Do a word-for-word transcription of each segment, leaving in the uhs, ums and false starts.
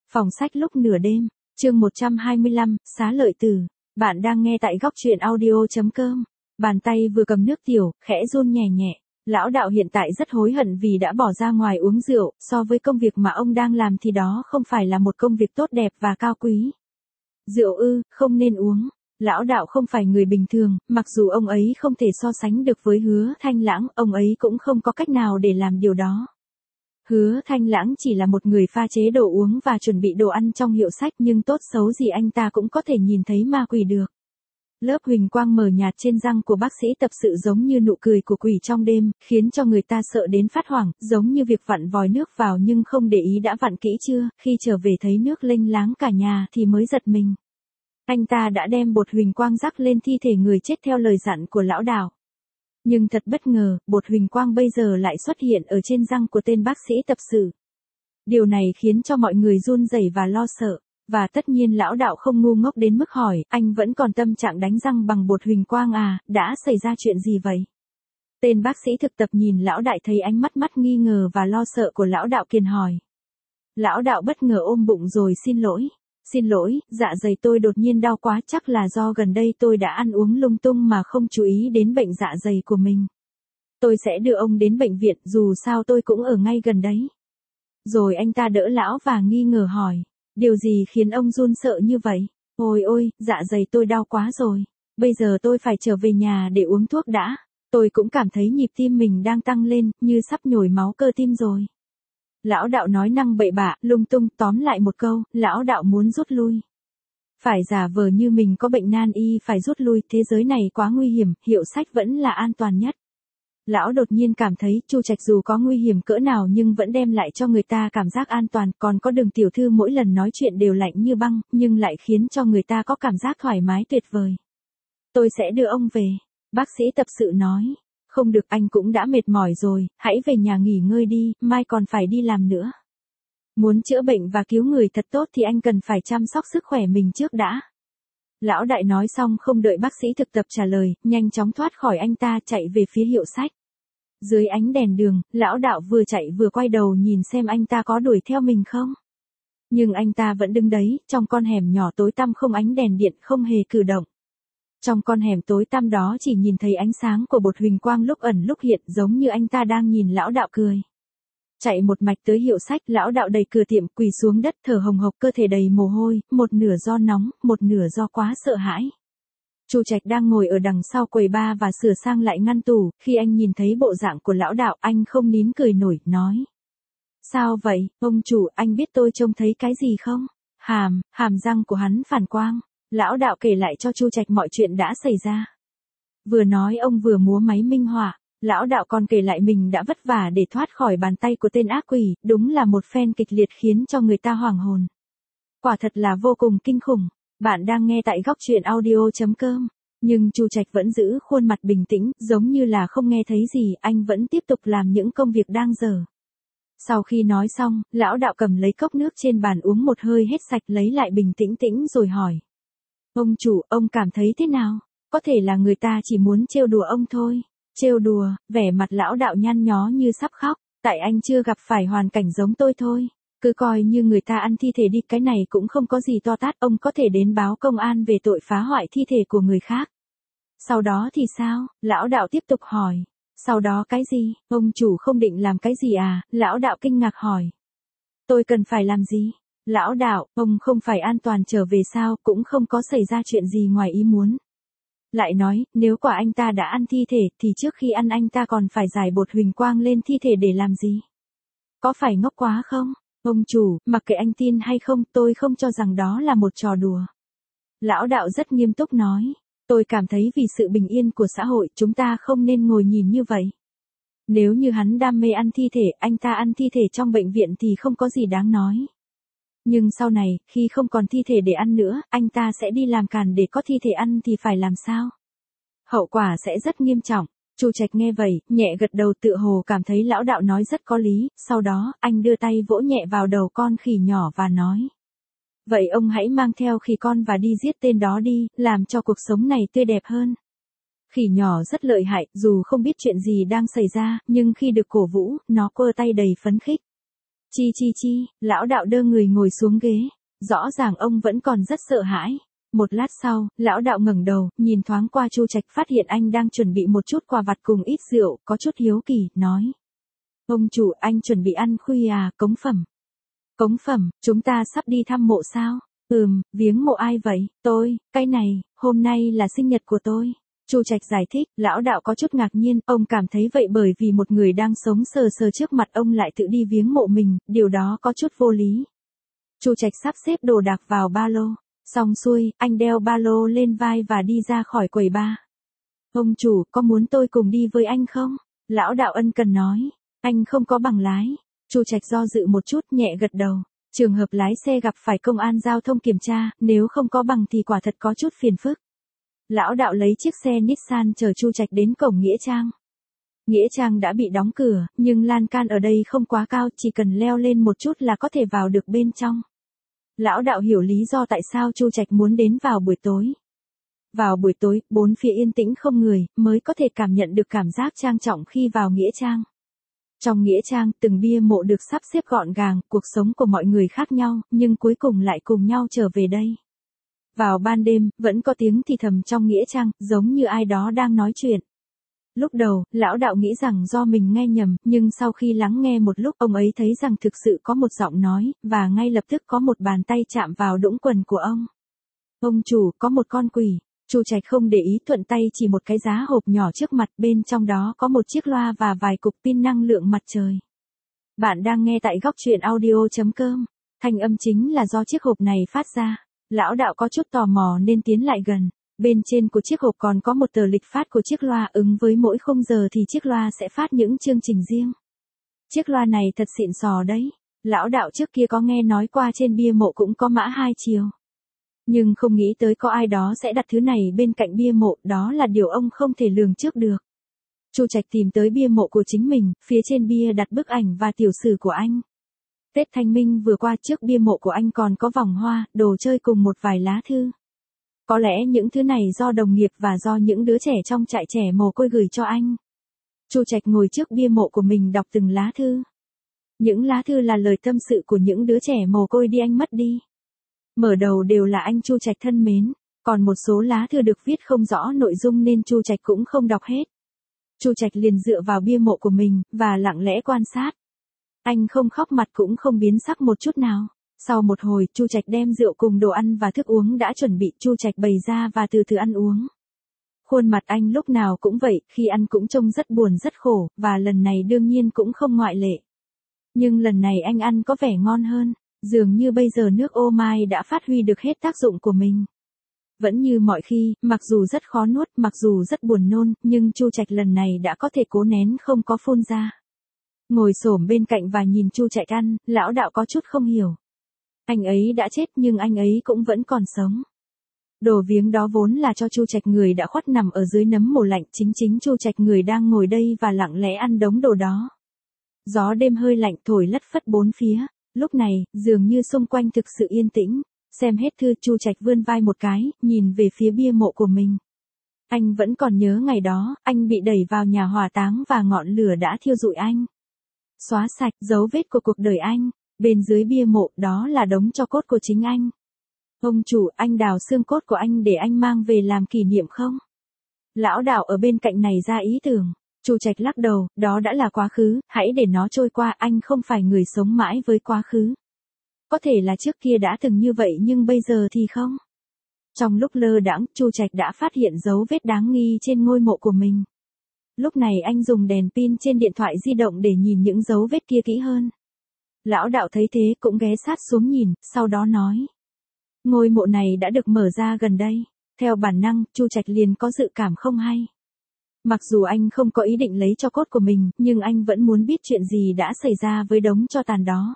Phòng sách lúc nửa đêm, chương một trăm hai mươi lăm, xá lợi tử. Bạn đang nghe tại góc truyện audio chấm com. Bàn tay vừa cầm nước tiểu, khẽ run nhẹ nhẹ. Lão đạo hiện tại rất hối hận vì đã bỏ ra ngoài uống rượu, so với công việc mà ông đang làm thì đó không phải là một công việc tốt đẹp và cao quý. Rượu ư, không nên uống. Lão đạo không phải người bình thường, mặc dù ông ấy không thể so sánh được với Hứa Thanh Lãng, ông ấy cũng không có cách nào để làm điều đó. Hứa Thanh Lãng chỉ là một người pha chế đồ uống và chuẩn bị đồ ăn trong hiệu sách, nhưng tốt xấu gì anh ta cũng có thể nhìn thấy ma quỷ được. Lớp huỳnh quang mờ nhạt trên răng của bác sĩ tập sự giống như nụ cười của quỷ trong đêm, khiến cho người ta sợ đến phát hoảng, giống như việc vặn vòi nước vào nhưng không để ý đã vặn kỹ chưa, khi trở về thấy nước lênh láng cả nhà thì mới giật mình. Anh ta đã đem bột huỳnh quang rắc lên thi thể người chết theo lời dặn của lão đạo. Nhưng thật bất ngờ, bột huỳnh quang bây giờ lại xuất hiện ở trên răng của tên bác sĩ tập sự. Điều này khiến cho mọi người run rẩy và lo sợ. Và tất nhiên lão đạo không ngu ngốc đến mức hỏi, anh vẫn còn tâm trạng đánh răng bằng bột huỳnh quang à, đã xảy ra chuyện gì vậy? Tên bác sĩ thực tập nhìn lão đại thấy ánh mắt mắt nghi ngờ và lo sợ của lão đạo kiền hỏi. Lão đạo bất ngờ ôm bụng rồi xin lỗi. Xin lỗi, dạ dày tôi đột nhiên đau quá, chắc là do gần đây tôi đã ăn uống lung tung mà không chú ý đến bệnh dạ dày của mình. Tôi sẽ đưa ông đến bệnh viện, dù sao tôi cũng ở ngay gần đấy. Rồi anh ta đỡ lão và nghi ngờ hỏi. Điều gì khiến ông run sợ như vậy? Ôi ôi, dạ dày tôi đau quá rồi. Bây giờ tôi phải trở về nhà để uống thuốc đã. Tôi cũng cảm thấy nhịp tim mình đang tăng lên, như sắp nhồi máu cơ tim rồi. Lão đạo nói năng bậy bạ, lung tung, tóm lại một câu, lão đạo muốn rút lui. Phải giả vờ như mình có bệnh nan y phải rút lui, thế giới này quá nguy hiểm, hiệu sách vẫn là an toàn nhất. Lão đột nhiên cảm thấy Chu Trạch dù có nguy hiểm cỡ nào nhưng vẫn đem lại cho người ta cảm giác an toàn, còn có Đường tiểu thư mỗi lần nói chuyện đều lạnh như băng, nhưng lại khiến cho người ta có cảm giác thoải mái tuyệt vời. Tôi sẽ đưa ông về, bác sĩ tập sự nói. Không được, anh cũng đã mệt mỏi rồi, hãy về nhà nghỉ ngơi đi, mai còn phải đi làm nữa. Muốn chữa bệnh và cứu người thật tốt thì anh cần phải chăm sóc sức khỏe mình trước đã. Lão đại nói xong không đợi bác sĩ thực tập trả lời, nhanh chóng thoát khỏi anh ta chạy về phía hiệu sách. Dưới ánh đèn đường, lão đạo vừa chạy vừa quay đầu nhìn xem anh ta có đuổi theo mình không. Nhưng anh ta vẫn đứng đấy, trong con hẻm nhỏ tối tăm không ánh đèn điện, không hề cử động. Trong con hẻm tối tăm đó chỉ nhìn thấy ánh sáng của bột huỳnh quang lúc ẩn lúc hiện, giống như anh ta đang nhìn lão đạo cười. Chạy một mạch tới hiệu sách, lão đạo đẩy cửa tiệm, quỳ xuống đất thở hồng hộc, cơ thể đầy mồ hôi, một nửa do nóng, một nửa do quá sợ hãi. Chu Trạch đang ngồi ở đằng sau quầy bar và sửa sang lại ngăn tủ, khi anh nhìn thấy bộ dạng của lão đạo, anh không nín cười nổi, nói. Sao vậy, ông chủ, anh biết tôi trông thấy cái gì không? Hàm, hàm răng của hắn phản quang. Lão đạo kể lại cho Chu Trạch mọi chuyện đã xảy ra. Vừa nói ông vừa múa máy minh họa. Lão đạo còn kể lại mình đã vất vả để thoát khỏi bàn tay của tên ác quỷ, đúng là một phen kịch liệt khiến cho người ta hoảng hồn. Quả thật là vô cùng kinh khủng. Bạn đang nghe tại góc truyện audio chấm com. Nhưng Chu Trạch vẫn giữ khuôn mặt bình tĩnh, giống như là không nghe thấy gì, anh vẫn tiếp tục làm những công việc đang dở. Sau khi nói xong, lão đạo cầm lấy cốc nước trên bàn uống một hơi hết sạch, lấy lại bình tĩnh tĩnh rồi hỏi. Ông chủ, ông cảm thấy thế nào? Có thể là người ta chỉ muốn trêu đùa ông thôi. Trêu đùa, vẻ mặt lão đạo nhăn nhó như sắp khóc, tại anh chưa gặp phải hoàn cảnh giống tôi thôi. Cứ coi như người ta ăn thi thể đi, cái này cũng không có gì to tát, ông có thể đến báo công an về tội phá hoại thi thể của người khác. Sau đó thì sao? Lão đạo tiếp tục hỏi. Sau đó cái gì? Ông chủ không định làm cái gì à? Lão đạo kinh ngạc hỏi. Tôi cần phải làm gì? Lão đạo, ông không phải an toàn trở về sao, cũng không có xảy ra chuyện gì ngoài ý muốn. Lại nói, nếu quả anh ta đã ăn thi thể, thì trước khi ăn anh ta còn phải rải bột huỳnh quang lên thi thể để làm gì? Có phải ngốc quá không? Ông chủ, mặc kệ anh tin hay không, tôi không cho rằng đó là một trò đùa. Lão đạo rất nghiêm túc nói. Tôi cảm thấy vì sự bình yên của xã hội, chúng ta không nên ngồi nhìn như vậy. Nếu như hắn đam mê ăn thi thể, anh ta ăn thi thể trong bệnh viện thì không có gì đáng nói. Nhưng sau này, khi không còn thi thể để ăn nữa, anh ta sẽ đi làm càn để có thi thể ăn thì phải làm sao? Hậu quả sẽ rất nghiêm trọng. Chu Trạch nghe vậy, nhẹ gật đầu, tựa hồ cảm thấy lão đạo nói rất có lý, sau đó, anh đưa tay vỗ nhẹ vào đầu con khỉ nhỏ và nói. Vậy ông hãy mang theo khỉ con và đi giết tên đó đi, làm cho cuộc sống này tươi đẹp hơn. Khỉ nhỏ rất lợi hại, dù không biết chuyện gì đang xảy ra, nhưng khi được cổ vũ, nó quơ tay đầy phấn khích. Chi chi chi, lão đạo đơ người ngồi xuống ghế. Rõ ràng ông vẫn còn rất sợ hãi. Một lát sau, lão đạo ngẩng đầu, nhìn thoáng qua Chu Trạch phát hiện anh đang chuẩn bị một chút quà vặt cùng ít rượu, có chút hiếu kỳ, nói. Ông chủ, anh chuẩn bị ăn khuya à, cống phẩm. Cống phẩm, chúng ta sắp đi thăm mộ sao? Ừm, viếng mộ ai vậy? Tôi, cái này, hôm nay là sinh nhật của tôi. Chu Trạch giải thích, lão đạo có chút ngạc nhiên, ông cảm thấy vậy bởi vì một người đang sống sờ sờ trước mặt ông lại tự đi viếng mộ mình, điều đó có chút vô lý. Chu Trạch sắp xếp đồ đạc vào ba lô. Xong xuôi, anh đeo ba lô lên vai và đi ra khỏi quầy bar. Ông chủ, có muốn tôi cùng đi với anh không? Lão đạo ân cần nói. Anh không có bằng lái. Chu Trạch do dự một chút, nhẹ gật đầu. Trường hợp lái xe gặp phải công an giao thông kiểm tra, nếu không có bằng thì quả thật có chút phiền phức. Lão đạo lấy chiếc xe Nissan chở Chu Trạch đến cổng Nghĩa Trang. Nghĩa Trang đã bị đóng cửa, nhưng lan can ở đây không quá cao, chỉ cần leo lên một chút là có thể vào được bên trong. Lão đạo hiểu lý do tại sao Chu Trạch muốn đến vào buổi tối. Vào buổi tối, bốn phía yên tĩnh không người, mới có thể cảm nhận được cảm giác trang trọng khi vào Nghĩa Trang. Trong Nghĩa Trang, từng bia mộ được sắp xếp gọn gàng, cuộc sống của mọi người khác nhau, nhưng cuối cùng lại cùng nhau trở về đây. Vào ban đêm, vẫn có tiếng thì thầm trong Nghĩa Trang, giống như ai đó đang nói chuyện. Lúc đầu, lão đạo nghĩ rằng do mình nghe nhầm, nhưng sau khi lắng nghe một lúc, ông ấy thấy rằng thực sự có một giọng nói, và ngay lập tức có một bàn tay chạm vào đũng quần của ông. Ông chủ, có một con quỷ. Chu Trạch không để ý, thuận tay chỉ một cái giá hộp nhỏ trước mặt, bên trong đó có một chiếc loa và vài cục pin năng lượng mặt trời. Bạn đang nghe tại góc truyện audio chấm com. Thanh âm chính là do chiếc hộp này phát ra. Lão đạo có chút tò mò nên tiến lại gần. Bên trên của chiếc hộp còn có một tờ lịch phát của chiếc loa, ứng với mỗi khung giờ thì chiếc loa sẽ phát những chương trình riêng. Chiếc loa này thật xịn sò đấy. Lão đạo trước kia có nghe nói qua trên bia mộ cũng có mã hai chiều. Nhưng không nghĩ tới có ai đó sẽ đặt thứ này bên cạnh bia mộ, đó là điều ông không thể lường trước được. Chu Trạch tìm tới bia mộ của chính mình, phía trên bia đặt bức ảnh và tiểu sử của anh. Tết Thanh Minh vừa qua, trước bia mộ của anh còn có vòng hoa, đồ chơi cùng một vài lá thư. Có lẽ những thứ này do đồng nghiệp và do những đứa trẻ trong trại trẻ mồ côi gửi cho anh. Chu Trạch ngồi trước bia mộ của mình đọc từng lá thư. Những lá thư là lời tâm sự của những đứa trẻ mồ côi đi anh mất đi. Mở đầu đều là anh Chu Trạch thân mến, còn một số lá thư được viết không rõ nội dung nên Chu Trạch cũng không đọc hết. Chu Trạch liền dựa vào bia mộ của mình và lặng lẽ quan sát. Anh không khóc, mặt cũng không biến sắc một chút nào. Sau một hồi, Chu Trạch đem rượu cùng đồ ăn và thức uống đã chuẩn bị, Chu Trạch bày ra và từ từ ăn uống. Khuôn mặt anh lúc nào cũng vậy, khi ăn cũng trông rất buồn rất khổ, và lần này đương nhiên cũng không ngoại lệ. Nhưng lần này anh ăn có vẻ ngon hơn, dường như bây giờ nước ô mai đã phát huy được hết tác dụng của mình. Vẫn như mọi khi, mặc dù rất khó nuốt, mặc dù rất buồn nôn, nhưng Chu Trạch lần này đã có thể cố nén không có phun ra. Ngồi xổm bên cạnh và nhìn Chu Trạch ăn, lão đạo có chút không hiểu. Anh ấy đã chết nhưng anh ấy cũng vẫn còn sống. Đồ viếng đó vốn là cho Chu Trạch người đã khuất nằm ở dưới nấm mồ lạnh, chính chính Chu Trạch người đang ngồi đây và lặng lẽ ăn đống đồ đó. Gió đêm hơi lạnh thổi lất phất bốn phía, lúc này, dường như xung quanh thực sự yên tĩnh. Xem hết thư, Chu Trạch vươn vai một cái, nhìn về phía bia mộ của mình. Anh vẫn còn nhớ ngày đó, anh bị đẩy vào nhà hỏa táng và ngọn lửa đã thiêu rụi anh. Xóa sạch dấu vết của cuộc đời anh. Bên dưới bia mộ, đó là đống tro cốt của chính anh. Ông chủ, anh đào xương cốt của anh để anh mang về làm kỷ niệm không? Lão đạo ở bên cạnh này ra ý tưởng. Chu Trạch lắc đầu, đó đã là quá khứ, hãy để nó trôi qua, anh không phải người sống mãi với quá khứ. Có thể là trước kia đã từng như vậy nhưng bây giờ thì không. Trong lúc lơ đãng, Chu Trạch đã phát hiện dấu vết đáng nghi trên ngôi mộ của mình. Lúc này anh dùng đèn pin trên điện thoại di động để nhìn những dấu vết kia kỹ hơn. Lão đạo thấy thế cũng ghé sát xuống nhìn, sau đó nói. Ngôi mộ này đã được mở ra gần đây. Theo bản năng, Chu Trạch liền có dự cảm không hay. Mặc dù anh không có ý định lấy tro cốt của mình, nhưng anh vẫn muốn biết chuyện gì đã xảy ra với đống tro tàn đó.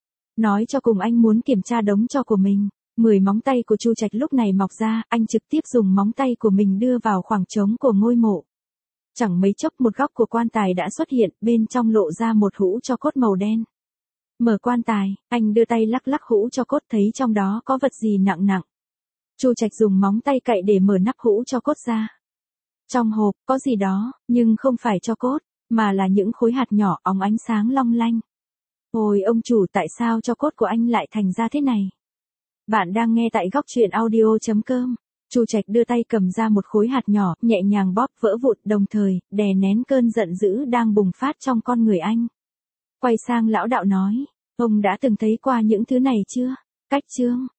Nói cho cùng anh muốn kiểm tra đống tro của mình. Mười móng tay của Chu Trạch lúc này mọc ra, anh trực tiếp dùng móng tay của mình đưa vào khoảng trống của ngôi mộ. Chẳng mấy chốc một góc của quan tài đã xuất hiện, bên trong lộ ra một hũ tro cốt màu đen. Mở quan tài, anh đưa tay lắc lắc hũ tro cốt, thấy trong đó có vật gì nặng nặng. Chu Trạch dùng móng tay cậy để mở nắp hũ tro cốt ra. Trong hộp, có gì đó, nhưng không phải tro cốt, mà là những khối hạt nhỏ óng ánh sáng long lanh. Ôi ông chủ, tại sao cho cốt của anh lại thành ra thế này? Bạn đang nghe tại góc truyện audio.com. Chu Trạch đưa tay cầm ra một khối hạt nhỏ, nhẹ nhàng bóp vỡ vụn, đồng thời đè nén cơn giận dữ đang bùng phát trong con người anh. Quay sang lão đạo nói, ông đã từng thấy qua những thứ này chưa? Cách chương